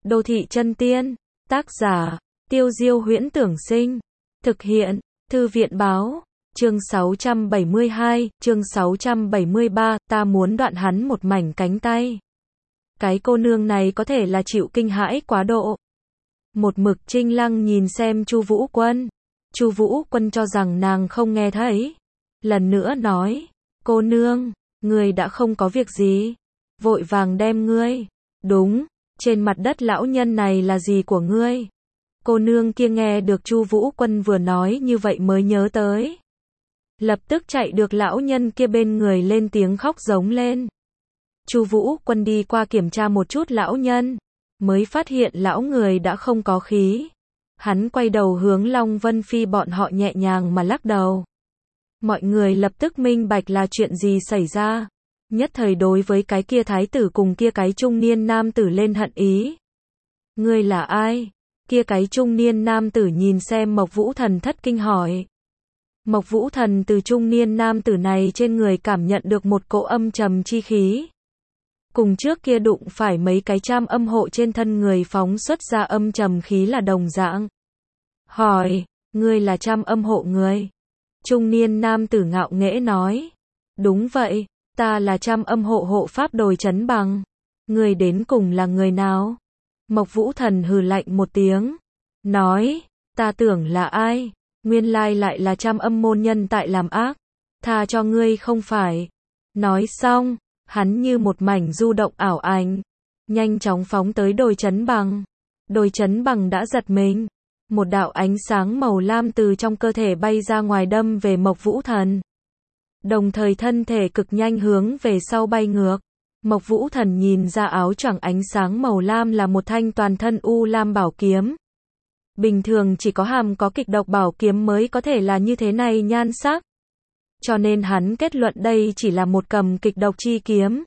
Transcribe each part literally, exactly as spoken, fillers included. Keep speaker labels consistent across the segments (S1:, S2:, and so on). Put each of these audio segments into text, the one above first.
S1: Đô thị chân tiên. Tác giả, Tiêu Diêu Huyễn Tưởng Sinh. Thực hiện, Thư viện Báo. Chương sáu trăm bảy mươi hai, chương sáu trăm bảy mươi ba, ta muốn đoạn hắn một mảnh cánh tay. Cái cô nương này có thể là chịu kinh hãi quá độ. Một mực Trinh Lăng nhìn xem Chu Vũ Quân. Chu Vũ Quân cho rằng nàng không nghe thấy. Lần nữa nói, cô nương, ngươi đã không có việc gì. Vội vàng đem ngươi. Đúng, trên mặt đất lão nhân này là gì của ngươi? Cô nương kia nghe được Chu Vũ Quân vừa nói như vậy mới nhớ tới. Lập tức chạy được lão nhân kia bên người lên tiếng khóc giống lên. Chu Vũ Quân đi qua kiểm tra một chút lão nhân, mới phát hiện lão người đã không có khí. Hắn quay đầu hướng Long Vân Phi bọn họ nhẹ nhàng mà lắc đầu. Mọi người lập tức minh bạch là chuyện gì xảy ra. Nhất thời đối với cái kia thái tử cùng kia cái trung niên nam tử lên hận ý. Ngươi là ai? Kia cái trung niên nam tử nhìn xem Mộc Vũ Thần thất kinh hỏi. Mộc Vũ Thần từ trung niên nam tử này trên người cảm nhận được một cỗ âm trầm chi khí. Cùng trước kia đụng phải mấy cái trăm âm hộ trên thân người phóng xuất ra âm trầm khí là đồng dạng. Hỏi, ngươi là trăm âm hộ người? Trung niên nam tử ngạo nghễ nói. Đúng vậy, ta là trăm âm hộ hộ pháp Đồi Chấn Bằng. Ngươi đến cùng là người nào? Mộc Vũ Thần hừ lạnh một tiếng. Nói, ta tưởng là ai? Nguyên lai lại là trăm âm môn nhân tại làm ác. Tha cho ngươi không phải. Nói xong, hắn như một mảnh du động ảo ảnh. Nhanh chóng phóng tới Đồi Chấn Bằng. Đồi Chấn Bằng đã giật mình. Một đạo ánh sáng màu lam từ trong cơ thể bay ra ngoài đâm về Mộc Vũ Thần. Đồng thời thân thể cực nhanh hướng về sau bay ngược. Mộc Vũ Thần nhìn ra áo choàng ánh sáng màu lam là một thanh toàn thân u lam bảo kiếm. Bình thường chỉ có hàm có kịch độc bảo kiếm mới có thể là như thế này nhan sắc. Cho nên hắn kết luận đây chỉ là một cầm kịch độc chi kiếm.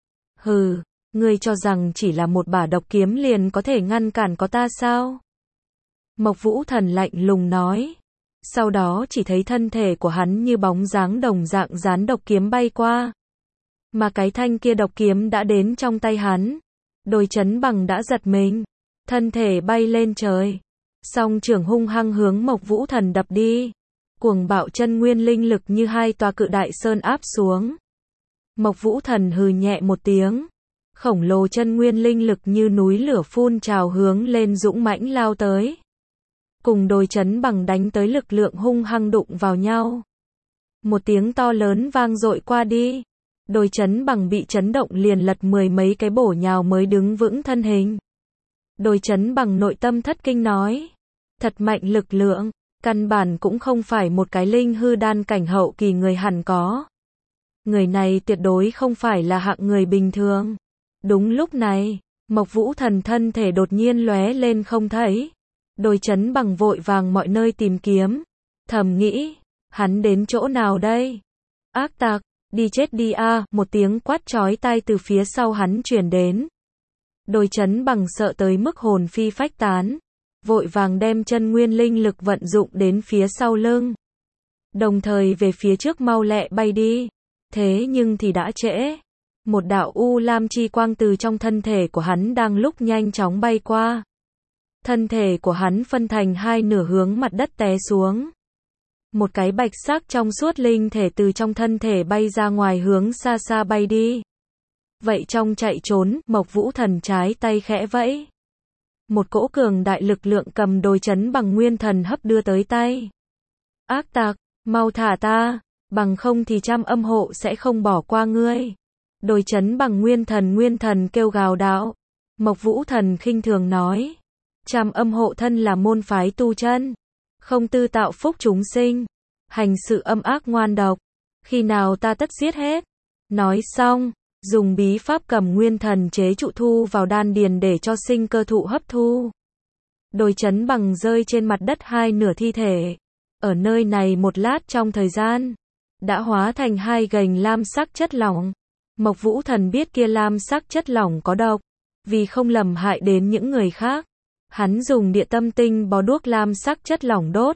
S1: Hừ, ngươi cho rằng chỉ là một bả độc kiếm liền có thể ngăn cản có ta sao? Mộc Vũ Thần lạnh lùng nói. Sau đó chỉ thấy thân thể của hắn như bóng dáng đồng dạng dán độc kiếm bay qua. Mà cái thanh kia độc kiếm đã đến trong tay hắn. Đồi Chấn Bằng đã giật mình. Thân thể bay lên trời. Song trưởng hung hăng hướng Mộc Vũ Thần đập đi. Cuồng bạo chân nguyên linh lực như hai tòa cự đại sơn áp xuống. Mộc Vũ Thần hừ nhẹ một tiếng. Khổng lồ chân nguyên linh lực như núi lửa phun trào hướng lên dũng mãnh lao tới. Cùng Đồi Chấn Bằng đánh tới lực lượng hung hăng đụng vào nhau. Một tiếng to lớn vang dội qua đi. Đồi Chấn Bằng bị chấn động liền lật mười mấy cái bổ nhào mới đứng vững thân hình. Đồi Chấn Bằng nội tâm thất kinh nói. Thật mạnh lực lượng, căn bản cũng không phải một cái linh hư đan cảnh hậu kỳ người hẳn có. Người này tuyệt đối không phải là hạng người bình thường. Đúng lúc này, Mộc Vũ Thần thân thể đột nhiên lóe lên không thấy. Đồi Chấn Bằng vội vàng mọi nơi tìm kiếm. Thầm nghĩ, hắn đến chỗ nào đây? Ác tặc, đi chết đi a, à, một tiếng quát chói tai từ phía sau hắn truyền đến. Đồi Chấn Bằng sợ tới mức hồn phi phách tán. Vội vàng đem chân nguyên linh lực vận dụng đến phía sau lưng. Đồng thời về phía trước mau lẹ bay đi. Thế nhưng thì đã trễ. Một đạo u lam chi quang từ trong thân thể của hắn đang lúc nhanh chóng bay qua. Thân thể của hắn phân thành hai nửa hướng mặt đất té xuống. Một cái bạch sắc trong suốt linh thể từ trong thân thể bay ra ngoài hướng xa xa bay đi. Vậy trong chạy trốn, Mộc Vũ Thần trái tay khẽ vẫy. Một cỗ cường đại lực lượng cầm Đồi Chấn Bằng nguyên thần hấp đưa tới tay. Ác tặc, mau thả ta, bằng không thì trăm âm hộ sẽ không bỏ qua ngươi. Đồi Chấn Bằng nguyên thần nguyên thần kêu gào đạo. Mộc Vũ Thần khinh thường nói. Trăm âm hộ thân là môn phái tu chân. Không tư tạo phúc chúng sinh. Hành sự âm ác ngoan độc. Khi nào ta tất giết hết. Nói xong, dùng bí pháp cầm nguyên thần chế trụ thu vào đan điền để cho sinh cơ thụ hấp thu. Đồi Chấn Bằng rơi trên mặt đất hai nửa thi thể. Ở nơi này một lát trong thời gian, đã hóa thành hai gành lam sắc chất lỏng. Mộc Vũ Thần biết kia lam sắc chất lỏng có độc. Vì không lầm hại đến những người khác. Hắn dùng địa tâm tinh bó đuốc lam sắc chất lỏng đốt.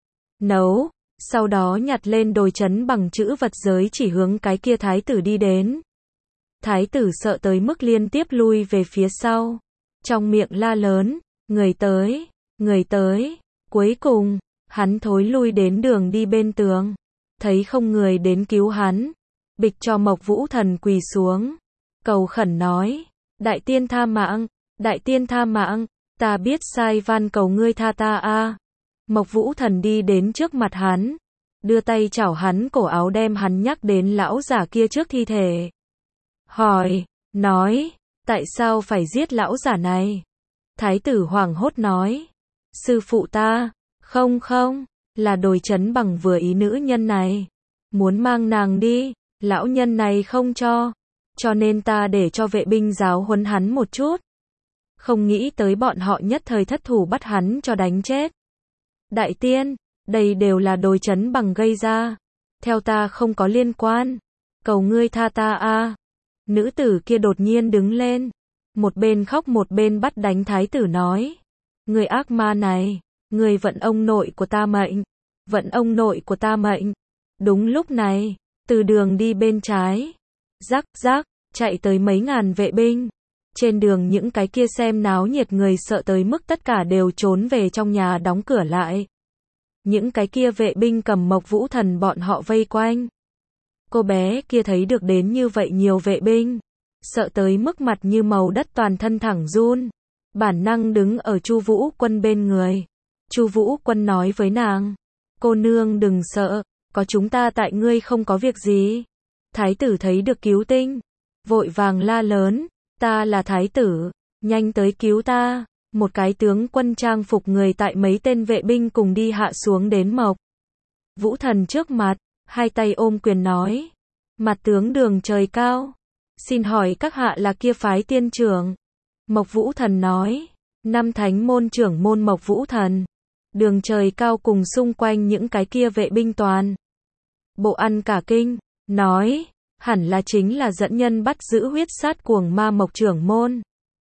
S1: Nấu. Sau đó nhặt lên Đồi Chấn Bằng chữ vật giới chỉ hướng cái kia thái tử đi đến. Thái tử sợ tới mức liên tiếp lui về phía sau. trong miệng la lớn, người tới, người tới, cuối cùng, hắn thối lui đến đường đi bên tường, thấy không người đến cứu hắn, bịch cho Mộc Vũ Thần quỳ xuống, cầu khẩn nói, đại tiên tha mạng, đại tiên tha mạng, ta biết sai van cầu ngươi tha ta a. Mộc Vũ Thần đi đến trước mặt hắn, đưa tay chảo hắn cổ áo đem hắn nhắc đến lão giả kia trước thi thể. Hỏi, nói, tại sao phải giết lão giả này? Thái tử hoảng hốt nói, sư phụ ta, không không, là Đồi Chấn Bằng vừa ý nữ nhân này, muốn mang nàng đi, lão nhân này không cho, cho nên ta để cho vệ binh giáo huấn hắn một chút. Không nghĩ tới bọn họ nhất thời thất thủ bắt hắn cho đánh chết. Đại tiên, đây đều là Đồi Chấn Bằng gây ra, theo ta không có liên quan, cầu ngươi tha ta a. Nữ tử kia đột nhiên đứng lên, một bên khóc một bên bắt đánh thái tử nói, người ác ma này, người vận ông nội của ta mệnh, vận ông nội của ta mệnh. Đúng lúc này, từ đường đi bên trái, rắc rắc, chạy tới mấy ngàn vệ binh. Trên đường những cái kia xem náo nhiệt người sợ tới mức tất cả đều trốn về trong nhà đóng cửa lại. Những cái kia vệ binh cầm Mộc Vũ Thần bọn họ vây quanh. Cô bé kia thấy được đến như vậy nhiều vệ binh, sợ tới mức mặt như màu đất toàn thân thẳng run, bản năng đứng ở Chu Vũ Quân bên người. Chu Vũ Quân nói với nàng, cô nương đừng sợ, có chúng ta tại ngươi không có việc gì. Thái tử thấy được cứu tinh, vội vàng la lớn, ta là thái tử, nhanh tới cứu ta. Một cái tướng quân trang phục người tại mấy tên vệ binh cùng đi hạ xuống đến Mộc Vũ Thần trước mặt, hai tay ôm quyền nói, mặt tướng Đường Trời Cao, xin hỏi các hạ là kia phái tiên trưởng? Mộc Vũ Thần nói, năm thánh môn trưởng môn Mộc Vũ Thần. Đường Trời Cao cùng xung quanh những cái kia vệ binh toàn bộ ăn cả kinh, nói, hẳn là chính là dẫn nhân bắt giữ huyết sát cuồng ma Mộc trưởng môn.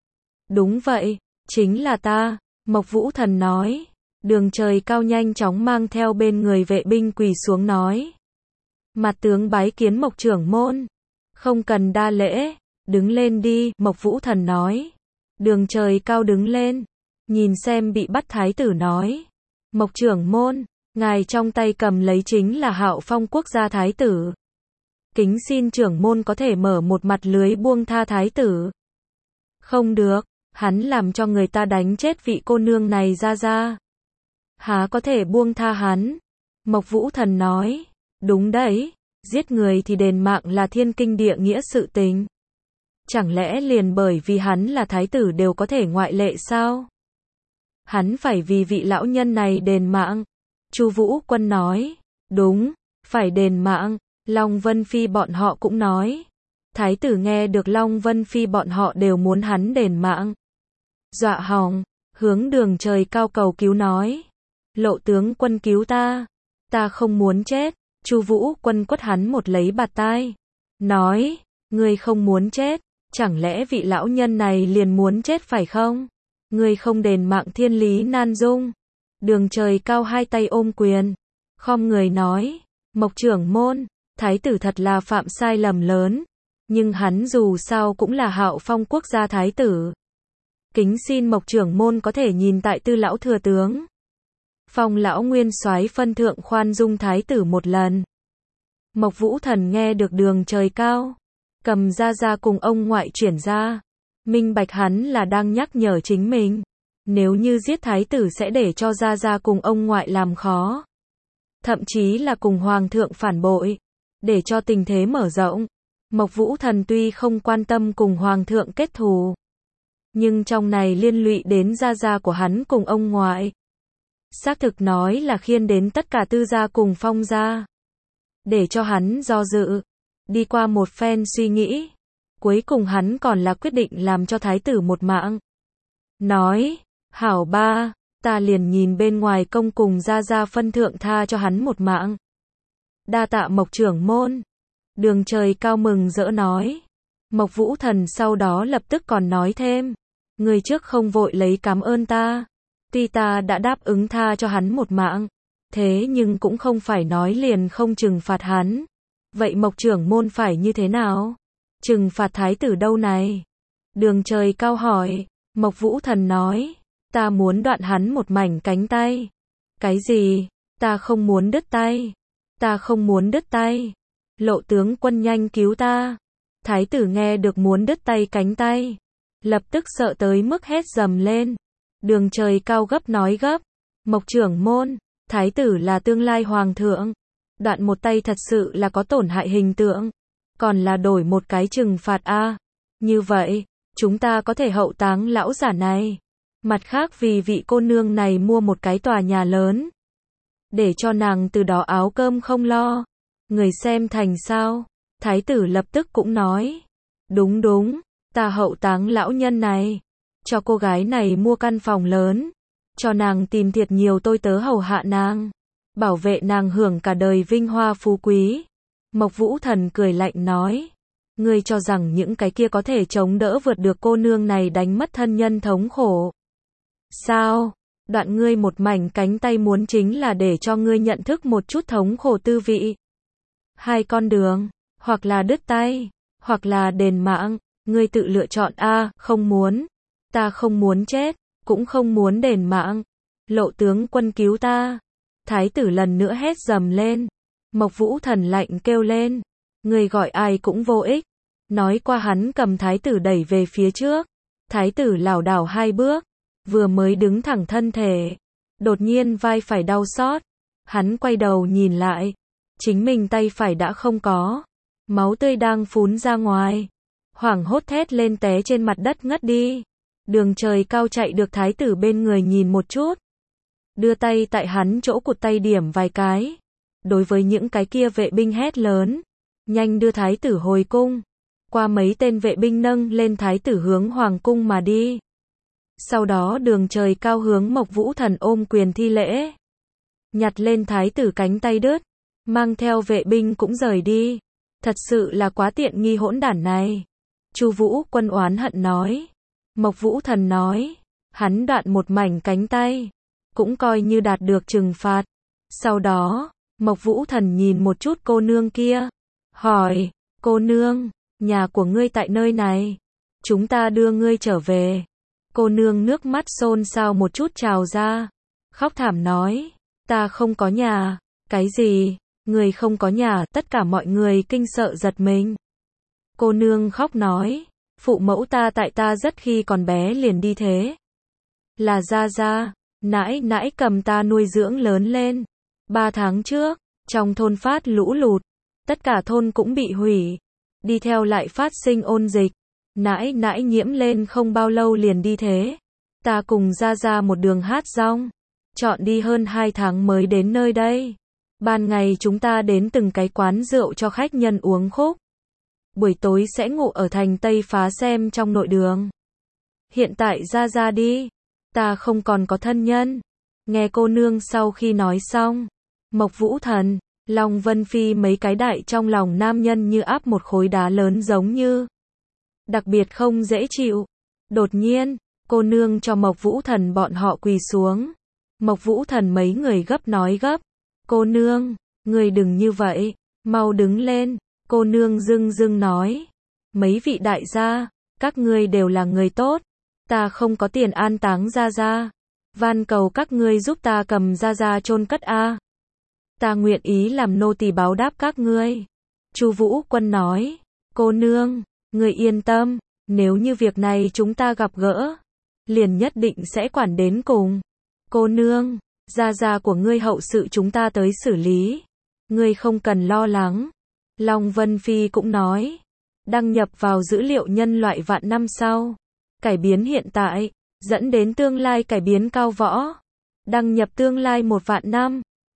S1: Đúng vậy, chính là ta, Mộc Vũ Thần nói. Đường Trời Cao nhanh chóng mang theo bên người vệ binh quỳ xuống nói, mặt tướng bái kiến Mộc trưởng môn. Không cần đa lễ, đứng lên đi, Mộc Vũ Thần nói. Đường Trời Cao đứng lên, nhìn xem bị bắt thái tử nói, Mộc trưởng môn, ngài trong tay cầm lấy chính là Hạo Phong quốc gia thái tử. Kính xin trưởng môn có thể mở một mặt lưới buông tha thái tử. Không được, hắn làm cho người ta đánh chết vị cô nương này ra ra. Há có thể buông tha hắn? Mộc Vũ Thần nói, đúng đấy, giết người thì đền mạng là thiên kinh địa nghĩa sự tình. Chẳng lẽ liền bởi vì hắn là thái tử đều có thể ngoại lệ sao? Hắn phải vì vị lão nhân này đền mạng. Chu Vũ Quân nói, đúng, phải đền mạng. Long Vân Phi bọn họ cũng nói. Thái tử nghe được Long Vân Phi bọn họ đều muốn hắn đền mạng. Dọa hỏng, hướng Đường Trời Cao cầu cứu nói, Lộ tướng quân cứu ta, ta không muốn chết. Chu Vũ Quân quất hắn một lấy bạt tai, nói, ngươi không muốn chết, chẳng lẽ vị lão nhân này liền muốn chết phải không? Ngươi không đền mạng thiên lý nan dung. Đường Trời Cao hai tay ôm quyền, khom người nói, Mộc trưởng môn, thái tử thật là phạm sai lầm lớn, nhưng hắn dù sao cũng là Hạo Phong quốc gia thái tử. Kính xin Mộc trưởng môn có thể nhìn tại tư lão thừa tướng Phong lão nguyên soái phân thượng khoan dung thái tử một lần. Mộc Vũ Thần nghe được Đường Trời Cao, cầm ra ra cùng ông ngoại chuyển ra, minh bạch hắn là đang nhắc nhở chính mình. Nếu như giết thái tử sẽ để cho ra ra cùng ông ngoại làm khó. Thậm chí là cùng hoàng thượng phản bội, để cho tình thế mở rộng. Mộc Vũ Thần tuy không quan tâm cùng hoàng thượng kết thù, nhưng trong này liên lụy đến gia gia của hắn cùng ông ngoại. Xác thực nói là khiên đến tất cả tư gia cùng Phong gia. Để cho hắn do dự, đi qua một phen suy nghĩ, cuối cùng hắn còn là quyết định làm cho thái tử một mạng. Nói, hảo ba, ta liền nhìn bên ngoài công cùng gia gia phân thượng tha cho hắn một mạng. Đa tạ Mộc trưởng môn. Đường Trời Cao mừng rỡ nói. Mộc Vũ Thần sau đó lập tức còn nói thêm, người trước không vội lấy cảm ơn ta. Tuy ta đã đáp ứng tha cho hắn một mạng, thế nhưng cũng không phải nói liền không trừng phạt hắn. Vậy Mộc trưởng môn phải như thế nào? Trừng phạt thái tử đâu này? Đường Trời Cao hỏi. Mộc Vũ Thần nói, ta muốn đoạn hắn một mảnh cánh tay. Cái gì? Ta không muốn đứt tay. Ta không muốn đứt tay. Lộ tướng quân nhanh cứu ta. Thái tử nghe được muốn đứt tay cánh tay, lập tức sợ tới mức hét dầm lên. Đường Trời Cao gấp nói gấp, Mộc trưởng môn, thái tử là tương lai hoàng thượng, đoạn một tay thật sự là có tổn hại hình tượng, còn là đổi một cái trừng phạt a. Như vậy, chúng ta có thể hậu táng lão giả này. Mặt khác vì vị cô nương này mua một cái tòa nhà lớn, để cho nàng từ đó áo cơm không lo. Người xem thành sao? Thái tử lập tức cũng nói, đúng đúng, ta hậu táng lão nhân này, cho cô gái này mua căn phòng lớn, cho nàng tìm thiệt nhiều tôi tớ hầu hạ nàng, bảo vệ nàng hưởng cả đời vinh hoa phú quý. Mộc Vũ Thần cười lạnh nói, ngươi cho rằng những cái kia có thể chống đỡ vượt được cô nương này đánh mất thân nhân thống khổ. Sao? Đoạn ngươi một mảnh cánh tay muốn chính là để cho ngươi nhận thức một chút thống khổ tư vị. Hai con đường, hoặc là đứt tay, hoặc là đền mạng, ngươi tự lựa chọn a. Không muốn, ta không muốn chết, cũng không muốn đền mạng. Lộ tướng quân cứu ta. Thái tử lần nữa hét dầm lên. Mộc Vũ Thần lạnh kêu lên, ngươi gọi ai cũng vô ích. Nói qua hắn cầm thái tử đẩy về phía trước. Thái tử lảo đảo hai bước, vừa mới đứng thẳng thân thể, đột nhiên vai phải đau xót. Hắn quay đầu nhìn lại, chính mình tay phải đã không có, máu tươi đang phún ra ngoài. Hoảng hốt thét lên té trên mặt đất ngất đi. Đường Trời Cao chạy được thái tử bên người nhìn một chút, đưa tay tại hắn chỗ cụt tay điểm vài cái. Đối với những cái kia vệ binh hét lớn, nhanh đưa thái tử hồi cung. Qua mấy tên vệ binh nâng lên thái tử hướng hoàng cung mà đi. Sau đó Đường Trời Cao hướng Mộc Vũ Thần ôm quyền thi lễ, nhặt lên thái tử cánh tay đứt, mang theo vệ binh cũng rời đi. Thật sự là quá tiện nghi hỗn đản này. Chu Vũ Quân oán hận nói. Mộc Vũ Thần nói, hắn đoạn một mảnh cánh tay, cũng coi như đạt được trừng phạt. Sau đó, Mộc Vũ Thần nhìn một chút cô nương kia, hỏi, cô nương, nhà của ngươi tại nơi này, chúng ta đưa ngươi trở về. Cô nương nước mắt xôn xao một chút trào ra, khóc thảm nói, ta không có nhà. Cái gì? Người không có nhà? Tất cả mọi người kinh sợ giật mình. Cô nương khóc nói, phụ mẫu ta tại ta rất khi còn bé liền đi thế. Là gia gia, nãi nãi cầm ta nuôi dưỡng lớn lên. Ba tháng trước, trong thôn phát lũ lụt, tất cả thôn cũng bị hủy. Đi theo lại phát sinh ôn dịch. Nãi nãi nhiễm lên không bao lâu liền đi thế. Ta cùng gia gia một đường hát rong, chọn đi hơn hai tháng mới đến nơi đây. Ban ngày chúng ta đến từng cái quán rượu cho khách nhân uống khúc. Buổi tối sẽ ngủ ở thành Tây Phá Xem trong nội đường. Hiện tại ra ra đi, ta không còn có thân nhân. Nghe cô nương sau khi nói xong, Mộc Vũ Thần, Long Vân Phi mấy cái đại trong lòng nam nhân như áp một khối đá lớn giống như. Đặc biệt không dễ chịu. Đột nhiên, cô nương cho Mộc Vũ Thần bọn họ quỳ xuống. Mộc Vũ Thần mấy người gấp nói gấp. Cô nương, người đừng như vậy, mau đứng lên. Cô nương dưng dưng nói, mấy vị đại gia, các ngươi đều là người tốt, ta không có tiền an táng gia gia, van cầu các ngươi giúp ta cầm gia gia chôn cất a. Ta nguyện ý làm nô tỳ báo đáp các ngươi. Chu Vũ Quân nói, cô nương, người yên tâm, nếu như việc này chúng ta gặp gỡ, liền nhất định sẽ quản đến cùng. Cô nương, gia gia của ngươi hậu sự chúng ta tới xử lý, ngươi không cần lo lắng. Long Vân Phi cũng nói, đăng nhập vào dữ liệu nhân loại vạn năm sau, cải biến hiện tại, dẫn đến tương lai cải biến cao võ. Đăng nhập tương lai một vạn năm,